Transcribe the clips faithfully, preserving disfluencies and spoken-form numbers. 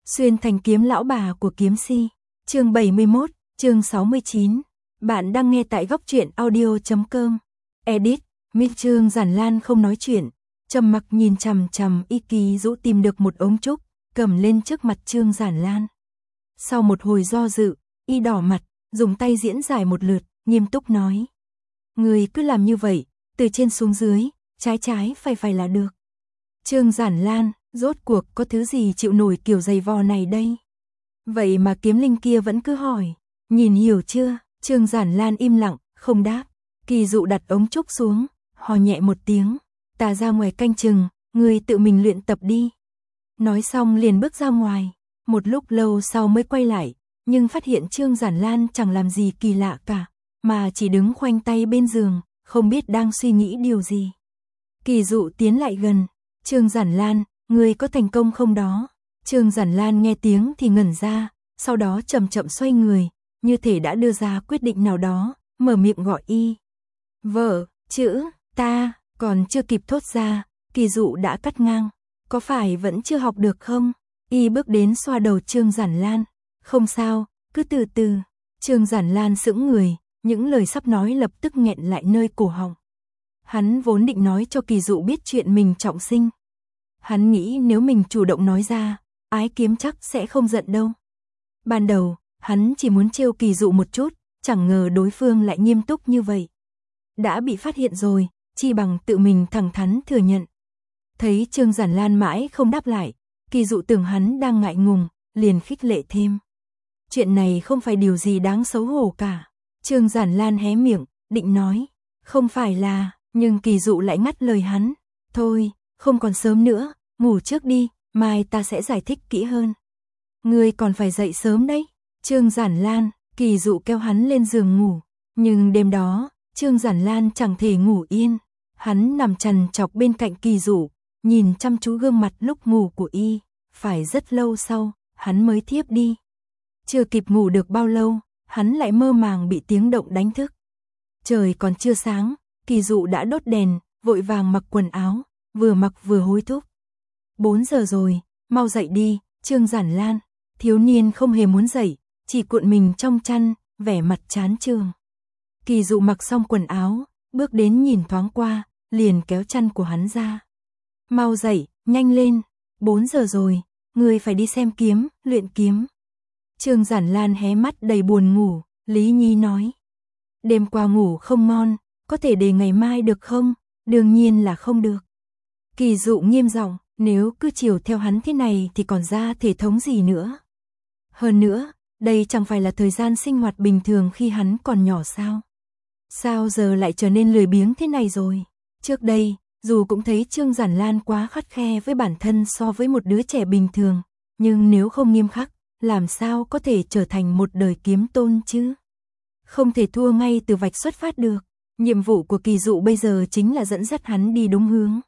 Xuyên thành kiếm lão bà của kiếm si. Chương bảy mươi mốt, chương sáu mươi chín. Bạn đang nghe tại góc truyện audio chấm com. Edit, Minh Trương Giản Lan không nói chuyện, trầm mặc nhìn chằm chằm Y Kỳ Dũ tìm được một ống trúc, cầm lên trước mặt Trương Giản Lan. Sau một hồi do dự, Y đỏ mặt, dùng tay diễn giải một lượt, nghiêm túc nói. Người cứ làm như vậy, từ trên xuống dưới, trái trái phải phải là được. Trương Giản Lan, rốt cuộc có thứ gì chịu nổi kiểu giày vò này đây? Vậy mà kiếm linh kia vẫn cứ hỏi, nhìn hiểu chưa? Trương Giản Lan im lặng, không đáp. Kỳ Dụ đặt ống trúc xuống, hò nhẹ một tiếng, ta ra ngoài canh chừng, ngươi tự mình luyện tập đi. Nói xong liền bước ra ngoài, một lúc lâu sau mới quay lại, nhưng phát hiện Trương Giản Lan chẳng làm gì kỳ lạ cả, mà chỉ đứng khoanh tay bên giường, không biết đang suy nghĩ điều gì. Kỳ Dụ tiến lại gần, Trương Giản Lan, ngươi có thành công không đó? Trương Giản Lan nghe tiếng thì ngẩn ra, sau đó chậm chậm xoay người, như thể đã đưa ra quyết định nào đó, mở miệng gọi Y. Vợ, chữ, ta, còn chưa kịp thốt ra, Kỳ Dụ đã cắt ngang. Có phải vẫn chưa học được không? Y bước đến xoa đầu Trương Giản Lan. Không sao, cứ từ từ. Trương Giản Lan sững người, những lời sắp nói lập tức nghẹn lại nơi cổ họng. Hắn vốn định nói cho Kỳ Dụ biết chuyện mình trọng sinh. Hắn nghĩ nếu mình chủ động nói ra, Ái Kiếm chắc sẽ không giận đâu. Ban đầu, hắn chỉ muốn trêu Kỳ Dụ một chút, chẳng ngờ đối phương lại nghiêm túc như vậy. Đã bị phát hiện rồi, chi bằng tự mình thẳng thắn thừa nhận. Thấy Trương Giản Lan mãi không đáp lại, Kỳ Dụ tưởng hắn đang ngại ngùng, liền khích lệ thêm. Chuyện này không phải điều gì đáng xấu hổ cả. Trương Giản Lan hé miệng, định nói, không phải là, nhưng Kỳ Dụ lại ngắt lời hắn. Thôi, không còn sớm nữa, ngủ trước đi, mai ta sẽ giải thích kỹ hơn. Ngươi còn phải dậy sớm đấy. Trương Giản Lan, Kỳ Dụ kêu hắn lên giường ngủ, nhưng đêm đó, Trương Giản Lan chẳng thể ngủ yên. Hắn nằm trằn trọc bên cạnh Kỳ Dụ, nhìn chăm chú gương mặt lúc ngủ của Y, phải rất lâu sau, hắn mới thiếp đi. Chưa kịp ngủ được bao lâu, hắn lại mơ màng bị tiếng động đánh thức. Trời còn chưa sáng, Kỳ Dụ đã đốt đèn, vội vàng mặc quần áo, vừa mặc vừa hối thúc. Bốn giờ rồi, mau dậy đi, Trương Giản Lan. Thiếu niên không hề muốn dậy, chỉ cuộn mình trong chăn, vẻ mặt chán chường. Kỳ Dụ mặc xong quần áo, bước đến nhìn thoáng qua, liền kéo chăn của hắn ra. Mau dậy, nhanh lên, bốn giờ rồi, ngươi phải đi xem kiếm, luyện kiếm. Trương Giản Lan hé mắt đầy buồn ngủ, Lý Nhi nói. Đêm qua ngủ không ngon, có thể để ngày mai được không? Đương nhiên là không được. Kỳ Dụ nghiêm giọng, nếu cứ chiều theo hắn thế này thì còn ra thể thống gì nữa. Hơn nữa, đây chẳng phải là thời gian sinh hoạt bình thường khi hắn còn nhỏ sao? Sao giờ lại trở nên lười biếng thế này rồi? Trước đây, dù cũng thấy Trương Giản Lan quá khắt khe với bản thân so với một đứa trẻ bình thường, nhưng nếu không nghiêm khắc, làm sao có thể trở thành một đời kiếm tôn chứ? Không thể thua ngay từ vạch xuất phát được. Nhiệm vụ của Kỳ Dụ bây giờ chính là dẫn dắt hắn đi đúng hướng.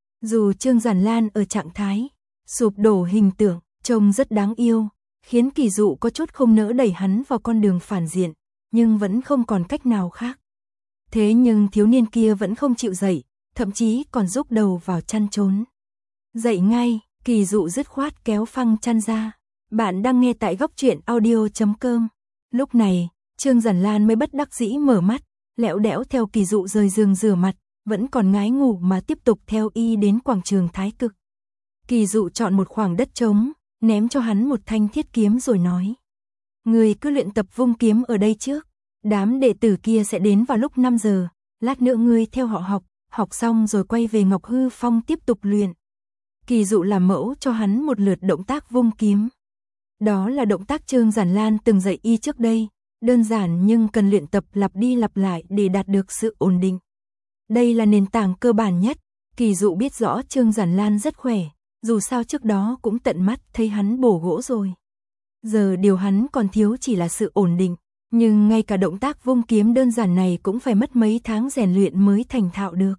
Dù Trương Giản Lan ở trạng thái sụp đổ hình tượng, trông rất đáng yêu, khiến Kỳ Dụ có chút không nỡ đẩy hắn vào con đường phản diện, nhưng vẫn không còn cách nào khác. Thế nhưng thiếu niên kia vẫn không chịu dậy, thậm chí còn rúc đầu vào chăn trốn. Dậy ngay, Kỳ Dụ dứt khoát kéo phăng chăn ra. Bạn đang nghe tại góc truyện audio chấm com. Lúc này, Trương Giản Lan mới bất đắc dĩ mở mắt, lẹo đẽo theo Kỳ Dụ rời giường rửa mặt, vẫn còn ngái ngủ mà tiếp tục theo Y đến quảng trường Thái Cực. Kỳ Dụ chọn một khoảng đất trống, ném cho hắn một thanh thiết kiếm rồi nói. Ngươi cứ luyện tập vung kiếm ở đây trước, đám đệ tử kia sẽ đến vào lúc năm giờ, lát nữa ngươi theo họ học, học xong rồi quay về Ngọc Hư Phong tiếp tục luyện. Kỳ Dụ làm mẫu cho hắn một lượt động tác vung kiếm. Đó là động tác Trương Giản Lan từng dạy Y trước đây, đơn giản nhưng cần luyện tập lặp đi lặp lại để đạt được sự ổn định. Đây là nền tảng cơ bản nhất. Kỳ Dụ biết rõ Trương Giản Lan rất khỏe, dù sao trước đó cũng tận mắt thấy hắn bổ gỗ rồi. Giờ điều hắn còn thiếu chỉ là sự ổn định, nhưng ngay cả động tác vung kiếm đơn giản này cũng phải mất mấy tháng rèn luyện mới thành thạo được.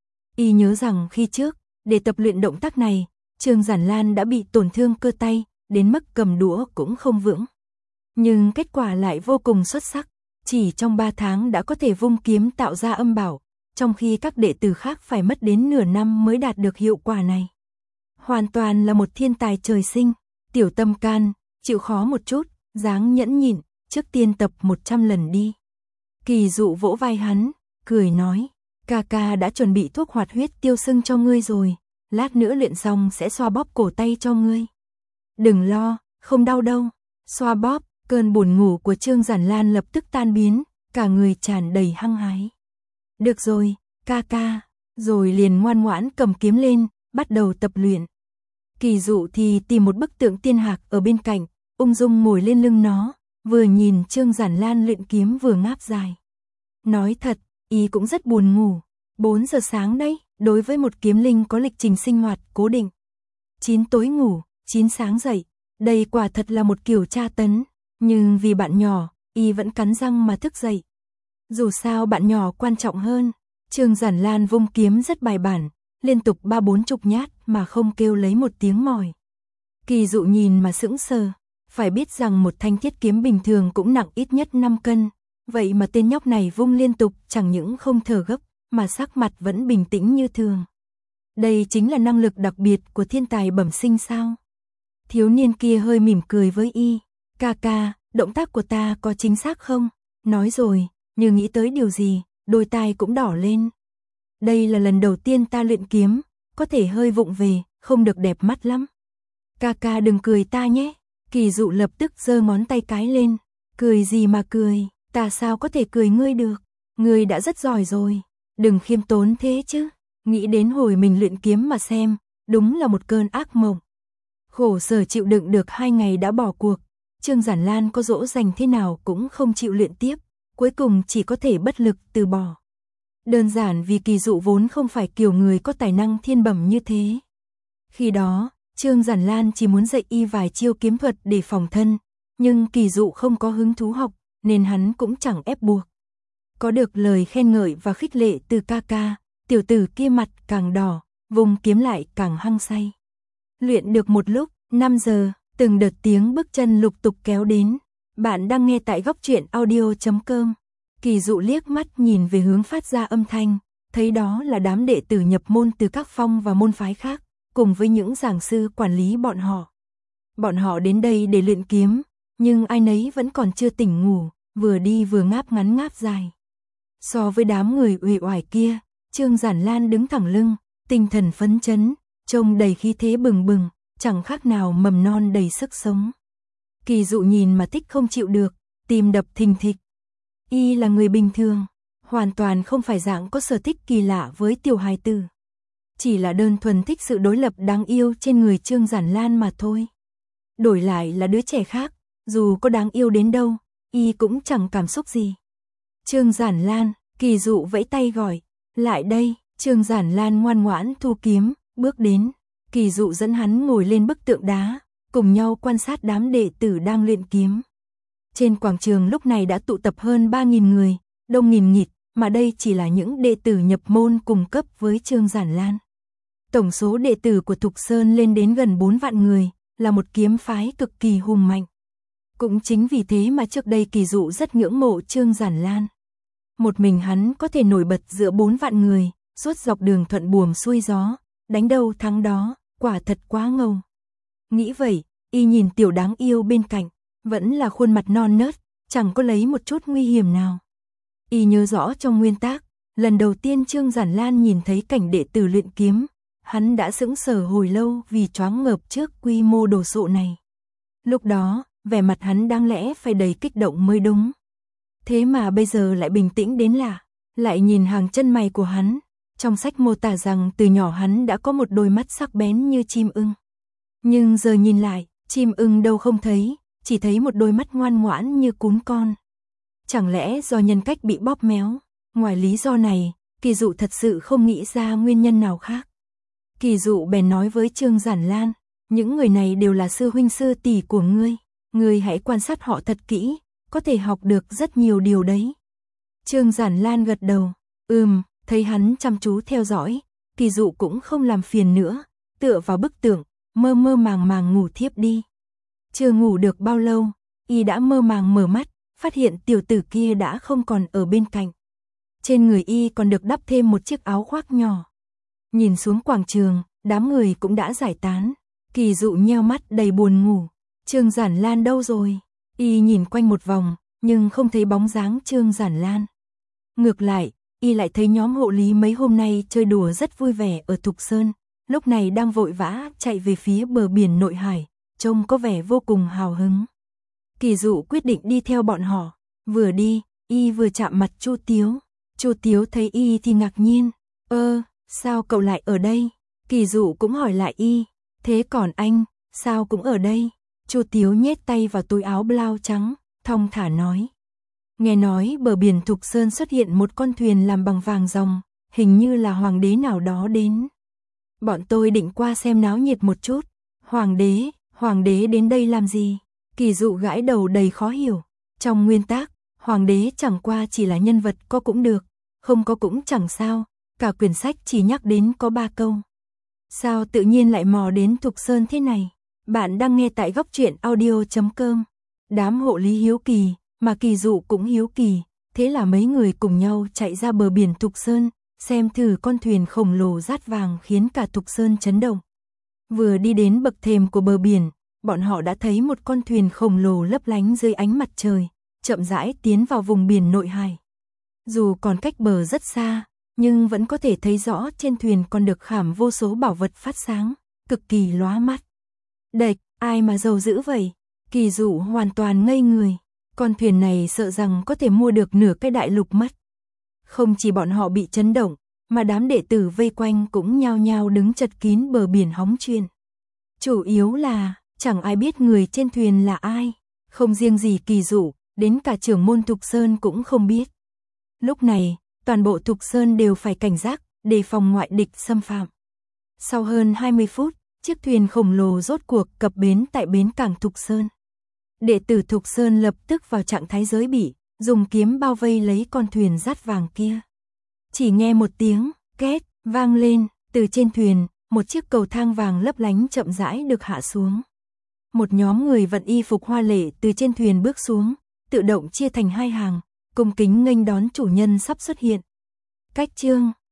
Y nhớ rằng khi trước, để tập luyện động tác này, Trương Giản Lan đã bị tổn thương cơ tay, đến mức cầm đũa cũng không vững. Nhưng kết quả lại vô cùng xuất sắc, chỉ trong ba tháng đã có thể vung kiếm tạo ra âm bảo, trong khi các đệ tử khác phải mất đến nửa năm mới đạt được hiệu quả này. Hoàn toàn là một thiên tài trời sinh. Tiểu tâm can, chịu khó một chút, dáng nhẫn nhịn, trước tiên tập một trăm lần đi. Kỳ Dụ vỗ vai hắn, cười nói, ca ca đã chuẩn bị thuốc hoạt huyết tiêu sưng cho ngươi rồi, lát nữa luyện xong sẽ xoa bóp cổ tay cho ngươi. Đừng lo, không đau đâu. Xoa bóp, cơn buồn ngủ của Trương Giản Lan lập tức tan biến, cả người tràn đầy hăng hái. Được rồi, ca ca, rồi liền ngoan ngoãn cầm kiếm lên, bắt đầu tập luyện. Kỳ Dụ thì tìm một bức tượng tiên hạc ở bên cạnh, ung dung ngồi lên lưng nó, vừa nhìn Trương Giản Lan luyện kiếm vừa ngáp dài. Nói thật, y cũng rất buồn ngủ. bốn giờ sáng đấy, đối với một kiếm linh có lịch trình sinh hoạt cố định. chín tối ngủ, chín sáng dậy, đây quả thật là một kiểu tra tấn, nhưng vì bạn nhỏ, y vẫn cắn răng mà thức dậy. Dù sao bạn nhỏ quan trọng hơn. Trương Giản Lan vung kiếm rất bài bản, liên tục ba bốn chục nhát mà không kêu lấy một tiếng mỏi. Kỳ Dụ nhìn mà sững sờ, phải biết rằng một thanh thiết kiếm bình thường cũng nặng ít nhất năm cân, vậy mà tên nhóc này vung liên tục chẳng những không thở gấp, mà sắc mặt vẫn bình tĩnh như thường. Đây chính là năng lực đặc biệt của thiên tài bẩm sinh sao? Thiếu niên kia hơi mỉm cười với y, ca ca, động tác của ta có chính xác không? Nói rồi, như nghĩ tới điều gì, đôi tai cũng đỏ lên. Đây là lần đầu tiên ta luyện kiếm, có thể hơi vụng về, không được đẹp mắt lắm. Ca ca đừng cười ta nhé. Kỳ Dụ lập tức giơ ngón tay cái lên. Cười gì mà cười, ta sao có thể cười ngươi được? Ngươi đã rất giỏi rồi, đừng khiêm tốn thế chứ. Nghĩ đến hồi mình luyện kiếm mà xem, đúng là một cơn ác mộng. Khổ sở chịu đựng được hai ngày đã bỏ cuộc, Trương Giản Lan có dỗ dành thế nào cũng không chịu luyện tiếp, cuối cùng chỉ có thể bất lực từ bỏ. Đơn giản vì Kỳ Dụ vốn không phải kiểu người có tài năng thiên bẩm như thế. Khi đó, Trương Giản Lan chỉ muốn dạy y vài chiêu kiếm thuật để phòng thân, nhưng Kỳ Dụ không có hứng thú học, nên hắn cũng chẳng ép buộc. Có được lời khen ngợi và khích lệ từ ca ca, tiểu tử kia mặt càng đỏ, vùng kiếm lại càng hăng say. Luyện được một lúc, năm giờ, từng đợt tiếng bước chân lục tục kéo đến. Bạn đang nghe tại góc truyện audio chấm com. Kỳ Dụ liếc mắt nhìn về hướng phát ra âm thanh, thấy đó là đám đệ tử nhập môn từ các phong và môn phái khác, cùng với những giảng sư quản lý bọn họ. Bọn họ đến đây để luyện kiếm, nhưng ai nấy vẫn còn chưa tỉnh ngủ, vừa đi vừa ngáp ngắn ngáp dài. So với đám người uể oải kia, Trương Giản Lan đứng thẳng lưng, tinh thần phấn chấn, trông đầy khí thế bừng bừng, chẳng khác nào mầm non đầy sức sống. Kỳ Dụ nhìn mà thích không chịu được, tim đập thình thịch. Y là người bình thường, hoàn toàn không phải dạng có sở thích kỳ lạ với tiểu hài tử. Chỉ là đơn thuần thích sự đối lập đáng yêu trên người Trương Giản Lan mà thôi. Đổi lại là đứa trẻ khác, dù có đáng yêu đến đâu, y cũng chẳng cảm xúc gì. Trương Giản Lan, Kỳ Dụ vẫy tay gọi, lại đây. Trương Giản Lan ngoan ngoãn thu kiếm, bước đến. Kỳ Dụ dẫn hắn ngồi lên bức tượng đá, cùng nhau quan sát đám đệ tử đang luyện kiếm. Trên quảng trường lúc này đã tụ tập hơn ba nghìn người, đông nghìn nghịt, mà đây chỉ là những đệ tử nhập môn cùng cấp với Trương Giản Lan. Tổng số đệ tử của Thục Sơn lên đến gần bốn vạn người, là một kiếm phái cực kỳ hùng mạnh. Cũng chính vì thế mà trước đây Kỳ Dụ rất ngưỡng mộ Trương Giản Lan. Một mình hắn có thể nổi bật giữa bốn vạn người, suốt dọc đường thuận buồm xuôi gió, đánh đâu thắng đó, quả thật quá ngầu. Nghĩ vậy, y nhìn tiểu đáng yêu bên cạnh, vẫn là khuôn mặt non nớt, chẳng có lấy một chút nguy hiểm nào. Y nhớ rõ trong nguyên tác, lần đầu tiên Trương Giản Lan nhìn thấy cảnh đệ tử luyện kiếm, hắn đã sững sờ hồi lâu vì choáng ngợp trước quy mô đồ sộ này. Lúc đó, vẻ mặt hắn đáng lẽ phải đầy kích động mới đúng. Thế mà bây giờ lại bình tĩnh đến lạ, lại nhìn hàng chân mày của hắn. Trong sách mô tả rằng từ nhỏ hắn đã có một đôi mắt sắc bén như chim ưng. Nhưng giờ nhìn lại, chim ưng đâu không thấy, chỉ thấy một đôi mắt ngoan ngoãn như cún con. Chẳng lẽ do nhân cách bị bóp méo? Ngoài lý do này, Kỳ Dụ thật sự không nghĩ ra nguyên nhân nào khác. Kỳ Dụ bèn nói với Trương Giản Lan, những người này đều là sư huynh sư tỷ của ngươi, ngươi hãy quan sát họ thật kỹ, có thể học được rất nhiều điều đấy. Trương Giản Lan gật đầu, ừm, thấy hắn chăm chú theo dõi, Kỳ Dụ cũng không làm phiền nữa, tựa vào bức tượng, mơ mơ màng màng ngủ thiếp đi. Chưa ngủ được bao lâu, y đã mơ màng mở mắt, phát hiện tiểu tử kia đã không còn ở bên cạnh. Trên người y còn được đắp thêm một chiếc áo khoác nhỏ. Nhìn xuống quảng trường, đám người cũng đã giải tán. Kỳ Dụ nheo mắt đầy buồn ngủ. Trương Giản Lan đâu rồi? Y nhìn quanh một vòng, nhưng không thấy bóng dáng Trương Giản Lan. Ngược lại, y lại thấy nhóm hộ lý mấy hôm nay chơi đùa rất vui vẻ ở Thục Sơn, lúc này đang vội vã chạy về phía bờ biển Nội Hải, trông có vẻ vô cùng hào hứng. Kỳ Dụ quyết định đi theo bọn họ, vừa đi, y vừa chạm mặt Chu Tiếu. Chu Tiếu thấy y thì ngạc nhiên, ơ, sao cậu lại ở đây? Kỳ Dụ cũng hỏi lại y, thế còn anh, sao cũng ở đây? Chu Tiếu nhét tay vào túi áo blau trắng, thong thả nói. Nghe nói bờ biển Thục Sơn xuất hiện một con thuyền làm bằng vàng ròng, hình như là hoàng đế nào đó đến. Bọn tôi định qua xem náo nhiệt một chút. Hoàng đế, hoàng đế đến đây làm gì? Kỳ Dụ gãi đầu đầy khó hiểu. Trong nguyên tắc, hoàng đế chẳng qua chỉ là nhân vật có cũng được, không có cũng chẳng sao, cả quyển sách chỉ nhắc đến có ba câu. Sao tự nhiên lại mò đến Thục Sơn thế này? Bạn đang nghe tại góc truyện audio chấm com. Đám hộ lý hiếu kỳ, mà Kỳ Dụ cũng hiếu kỳ, thế là mấy người cùng nhau chạy ra bờ biển Thục Sơn, xem thử con thuyền khổng lồ dát vàng khiến cả Thục Sơn chấn động. Vừa đi đến bậc thềm của bờ biển, bọn họ đã thấy một con thuyền khổng lồ lấp lánh dưới ánh mặt trời, chậm rãi tiến vào vùng biển Nội Hải. Dù còn cách bờ rất xa, nhưng vẫn có thể thấy rõ trên thuyền còn được khảm vô số bảo vật phát sáng, cực kỳ lóa mắt. Đệch, ai mà giàu dữ vậy? Kỳ Dụ hoàn toàn ngây người. Con thuyền này sợ rằng có thể mua được nửa cái đại lục mất. Không chỉ bọn họ bị chấn động, mà đám đệ tử vây quanh cũng nhao nhao đứng chật kín bờ biển hóng chuyện. Chủ yếu là, chẳng ai biết người trên thuyền là ai. Không riêng gì Kỳ Dụ, đến cả trưởng môn Thục Sơn cũng không biết. Lúc này, toàn bộ Thục Sơn đều phải cảnh giác, đề phòng ngoại địch xâm phạm. Sau hơn hai mươi phút, chiếc thuyền khổng lồ rốt cuộc cập bến tại bến cảng Thục Sơn. Đệ tử Thục Sơn lập tức vào trạng thái giới bị, dùng kiếm bao vây lấy con thuyền dát vàng kia. Chỉ nghe một tiếng két vang lên, từ trên thuyền, một chiếc cầu thang vàng lấp lánh chậm rãi được hạ xuống. Một nhóm người vận y phục hoa lệ từ trên thuyền bước xuống, tự động chia thành hai hàng, cung kính nghênh đón chủ nhân sắp xuất hiện. Cách chương